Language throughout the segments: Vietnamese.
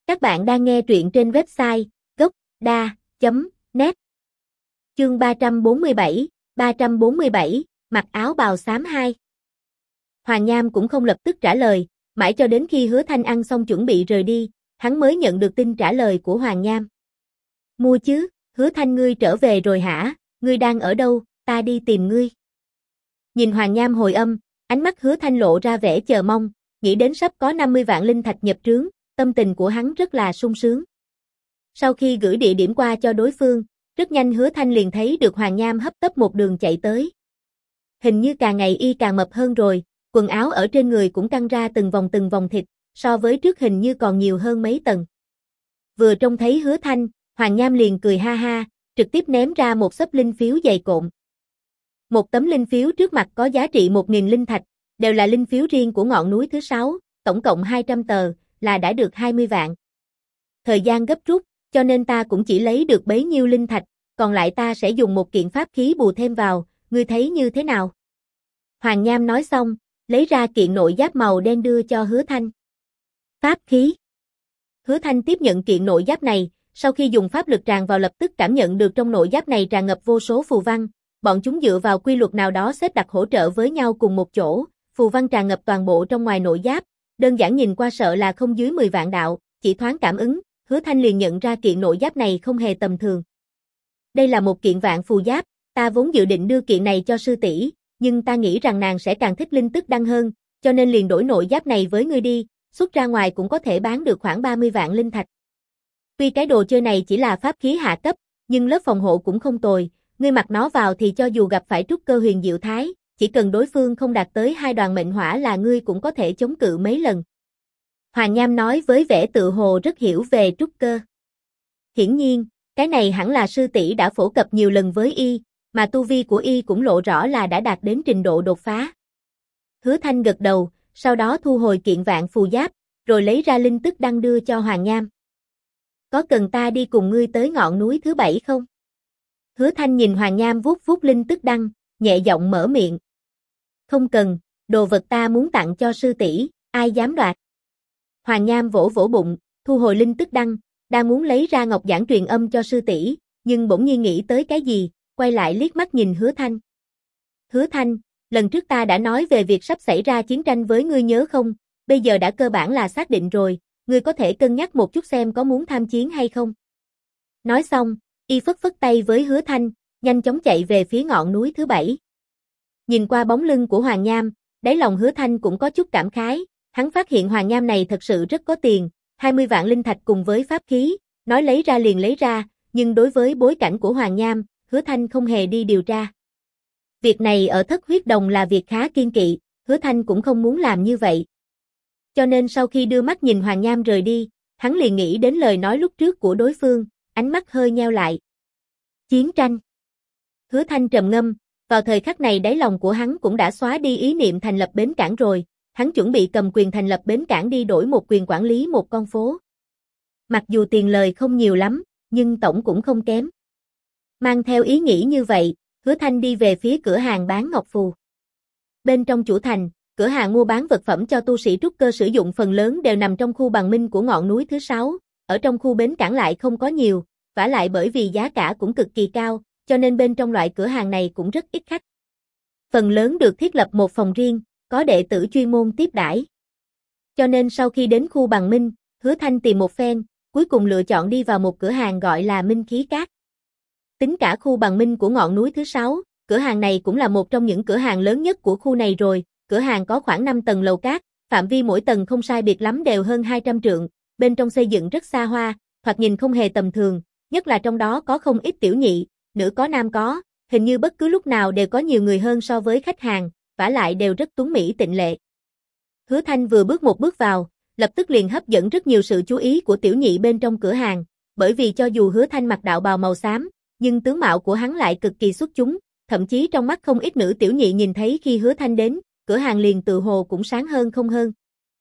Các bạn đang nghe truyện trên website gocda.net. Chương 347, mặc áo bào xám 2. Hoàng Nham cũng không lập tức trả lời, mãi cho đến khi Hứa Thanh ăn xong chuẩn bị rời đi, hắn mới nhận được tin trả lời của Hoàng Nham. Mua chứ, Hứa Thanh ngươi trở về rồi hả, ngươi đang ở đâu, ta đi tìm ngươi. Nhìn Hoàng Nham hồi âm, ánh mắt Hứa Thanh lộ ra vẻ chờ mong, nghĩ đến sắp có 50 vạn linh thạch nhập trướng, tâm tình của hắn rất là sung sướng. Sau khi gửi địa điểm qua cho đối phương, rất nhanh Hứa Thanh liền thấy được Hoàng Nham hấp tấp một đường chạy tới. Hình như càng ngày y càng mập hơn rồi, quần áo ở trên người cũng căng ra từng vòng thịt, so với trước hình như còn nhiều hơn mấy tầng. Vừa trông thấy Hứa Thanh, Hoàng Nham liền cười ha ha, trực tiếp ném ra một xấp linh phiếu dày cộm. Một tấm linh phiếu trước mặt có giá trị 1.000 linh thạch, đều là linh phiếu riêng của ngọn núi thứ 6, tổng cộng 200 tờ, là đã được 20 vạn. Thời gian gấp rút, cho nên ta cũng chỉ lấy được bấy nhiêu linh thạch, còn lại ta sẽ dùng một kiện pháp khí bù thêm vào, ngươi thấy như thế nào? Hoàng Nham nói xong, lấy ra kiện nội giáp màu đen đưa cho Hứa Thanh. Pháp khí. Hứa Thanh tiếp nhận kiện nội giáp này, sau khi dùng pháp lực tràn vào lập tức cảm nhận được trong nội giáp này tràn ngập vô số phù văn, bọn chúng dựa vào quy luật nào đó xếp đặt hỗ trợ với nhau cùng một chỗ, phù văn tràn ngập toàn bộ trong ngoài nội giáp, đơn giản nhìn qua sợ là không dưới 10 vạn đạo, chỉ thoáng cảm ứng, Hứa Thanh liền nhận ra kiện nội giáp này không hề tầm thường. Đây là một kiện vạn phù giáp, ta vốn dự định đưa kiện này cho sư tỷ, nhưng ta nghĩ rằng nàng sẽ càng thích linh tức đăng hơn, cho nên liền đổi nội giáp này với ngươi đi, xuất ra ngoài cũng có thể bán được khoảng 30 vạn linh thạch. Tuy cái đồ chơi này chỉ là pháp khí hạ cấp, nhưng lớp phòng hộ cũng không tồi, ngươi mặc nó vào thì cho dù gặp phải trúc cơ huyền diệu thái, chỉ cần đối phương không đạt tới 2 đoàn mệnh hỏa là ngươi cũng có thể chống cự mấy lần. Hoàng Nham nói với vẻ tự hồ rất hiểu về trúc cơ. Hiển nhiên, cái này hẳn là sư tỷ đã phổ cập nhiều lần với y, mà tu vi của y cũng lộ rõ là đã đạt đến trình độ đột phá. Hứa Thanh gật đầu, sau đó thu hồi kiện vạn phù giáp, rồi lấy ra linh tức đăng đưa cho Hoàng Nham. Có cần ta đi cùng ngươi tới ngọn núi thứ 7 không? Hứa Thanh nhìn Hoàng Nham vuốt vuốt linh tức đăng, nhẹ giọng mở miệng. Không cần, đồ vật ta muốn tặng cho sư tỷ, ai dám đoạt. Hoàng Nham vỗ vỗ bụng, thu hồi linh tức đăng, đang muốn lấy ra ngọc giản truyền âm cho sư tỷ, nhưng bỗng nhiên nghĩ tới cái gì, quay lại liếc mắt nhìn Hứa Thanh. Hứa Thanh, lần trước ta đã nói về việc sắp xảy ra chiến tranh với ngươi nhớ không, bây giờ đã cơ bản là xác định rồi, ngươi có thể cân nhắc một chút xem có muốn tham chiến hay không. Nói xong, y phất phất tay với Hứa Thanh, nhanh chóng chạy về phía ngọn núi thứ 7. Nhìn qua bóng lưng của Hoàng Nham, đáy lòng Hứa Thanh cũng có chút cảm khái, hắn phát hiện Hoàng Nham này thật sự rất có tiền, 20 vạn linh thạch cùng với pháp khí, nói lấy ra liền lấy ra, nhưng đối với bối cảnh của Hoàng Nham, Hứa Thanh không hề đi điều tra. Việc này ở Thất Huyết Đồng là việc khá kiêng kỵ, Hứa Thanh cũng không muốn làm như vậy. Cho nên sau khi đưa mắt nhìn Hoàng Nham rời đi, hắn liền nghĩ đến lời nói lúc trước của đối phương, ánh mắt hơi nheo lại. Chiến tranh. Hứa Thanh trầm ngâm, vào thời khắc này đáy lòng của hắn cũng đã xóa đi ý niệm thành lập bến cảng rồi, hắn chuẩn bị cầm quyền thành lập bến cảng đi đổi một quyền quản lý một con phố. Mặc dù tiền lời không nhiều lắm, nhưng tổng cũng không kém. Mang theo ý nghĩ như vậy, Hứa Thanh đi về phía cửa hàng bán ngọc phù. Bên trong chủ thành, cửa hàng mua bán vật phẩm cho tu sĩ trúc cơ sử dụng phần lớn đều nằm trong khu bằng minh của ngọn núi thứ 6, ở trong khu bến cảng lại không có nhiều, vả lại bởi vì giá cả cũng cực kỳ cao, cho nên bên trong loại cửa hàng này cũng rất ít khách. Phần lớn được thiết lập một phòng riêng, có đệ tử chuyên môn tiếp đãi. Cho nên sau khi đến khu bằng minh, Hứa Thanh tìm một phen, cuối cùng lựa chọn đi vào một cửa hàng gọi là Minh Khí Cát. Tính cả khu bằng minh của ngọn núi thứ 6, cửa hàng này cũng là một trong những cửa hàng lớn nhất của khu này rồi, cửa hàng có khoảng 5 tầng lầu cát, phạm vi mỗi tầng không sai biệt lắm đều hơn 200 trượng, bên trong xây dựng rất xa hoa, thoạt nhìn không hề tầm thường, nhất là trong đó có không ít tiểu nhị, nữ có nam có, hình như bất cứ lúc nào đều có nhiều người hơn so với khách hàng, vả lại đều rất tuấn mỹ tịnh lệ. Hứa Thanh vừa bước một bước vào, lập tức liền hấp dẫn rất nhiều sự chú ý của tiểu nhị bên trong cửa hàng, bởi vì cho dù Hứa Thanh mặc đạo bào màu xám, nhưng tướng mạo của hắn lại cực kỳ xuất chúng, thậm chí trong mắt không ít nữ tiểu nhị nhìn thấy khi Hứa Thanh đến, cửa hàng liền tự hồ cũng sáng hơn không hơn.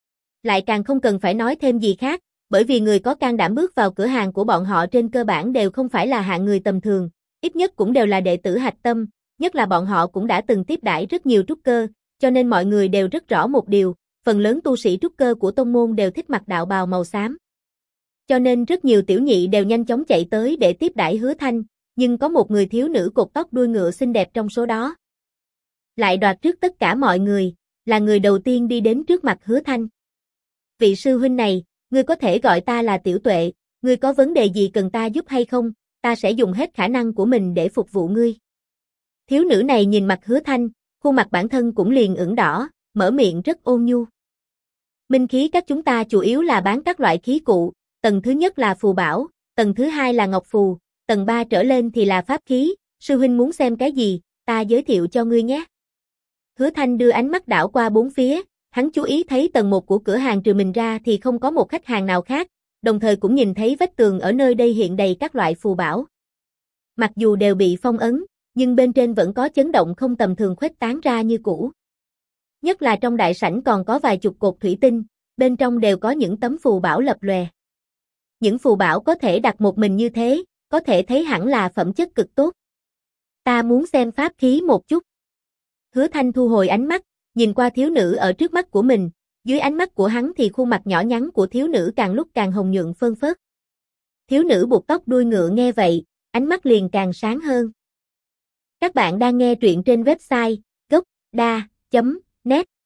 Lại càng không cần phải nói thêm gì khác, bởi vì người có can đảm bước vào cửa hàng của bọn họ trên cơ bản đều không phải là hạng người tầm thường, ít nhất cũng đều là đệ tử hạch tâm, nhất là bọn họ cũng đã từng tiếp đãi rất nhiều trúc cơ, cho nên mọi người đều rất rõ một điều, phần lớn tu sĩ trúc cơ của tông môn đều thích mặc đạo bào màu xám. Cho nên rất nhiều tiểu nhị đều nhanh chóng chạy tới để tiếp đãi Hứa Thanh, nhưng có một người thiếu nữ cột tóc đuôi ngựa xinh đẹp trong số đó. Lại đoạt trước tất cả mọi người, là người đầu tiên đi đến trước mặt Hứa Thanh. Vị sư huynh này, ngươi có thể gọi ta là Tiểu Tuệ, ngươi có vấn đề gì cần ta giúp hay không, ta sẽ dùng hết khả năng của mình để phục vụ ngươi. Thiếu nữ này nhìn mặt Hứa Thanh, khuôn mặt bản thân cũng liền ửng đỏ, mở miệng rất ôn nhu. Minh khí các chúng ta chủ yếu là bán các loại khí cụ, tầng thứ nhất là phù bảo, tầng thứ hai là ngọc phù, tầng 3 trở lên thì là pháp khí, sư huynh muốn xem cái gì, ta giới thiệu cho ngươi nhé. Hứa Thanh đưa ánh mắt đảo qua bốn phía, hắn chú ý thấy tầng 1 của cửa hàng trừ mình ra thì không có một khách hàng nào khác, đồng thời cũng nhìn thấy vách tường ở nơi đây hiện đầy các loại phù bảo. Mặc dù đều bị phong ấn, nhưng bên trên vẫn có chấn động không tầm thường khuếch tán ra như cũ. Nhất là trong đại sảnh còn có vài chục cột thủy tinh, bên trong đều có những tấm phù bảo lập lòe. Những phù bảo có thể đặt một mình như thế, có thể thấy hẳn là phẩm chất cực tốt. Ta muốn xem pháp khí một chút. Hứa Thanh thu hồi ánh mắt, nhìn qua thiếu nữ ở trước mắt của mình, dưới ánh mắt của hắn thì khuôn mặt nhỏ nhắn của thiếu nữ càng lúc càng hồng nhuận phơn phớt. Thiếu nữ buộc tóc đuôi ngựa nghe vậy, ánh mắt liền càng sáng hơn. Các bạn đang nghe truyện trên website gocda.net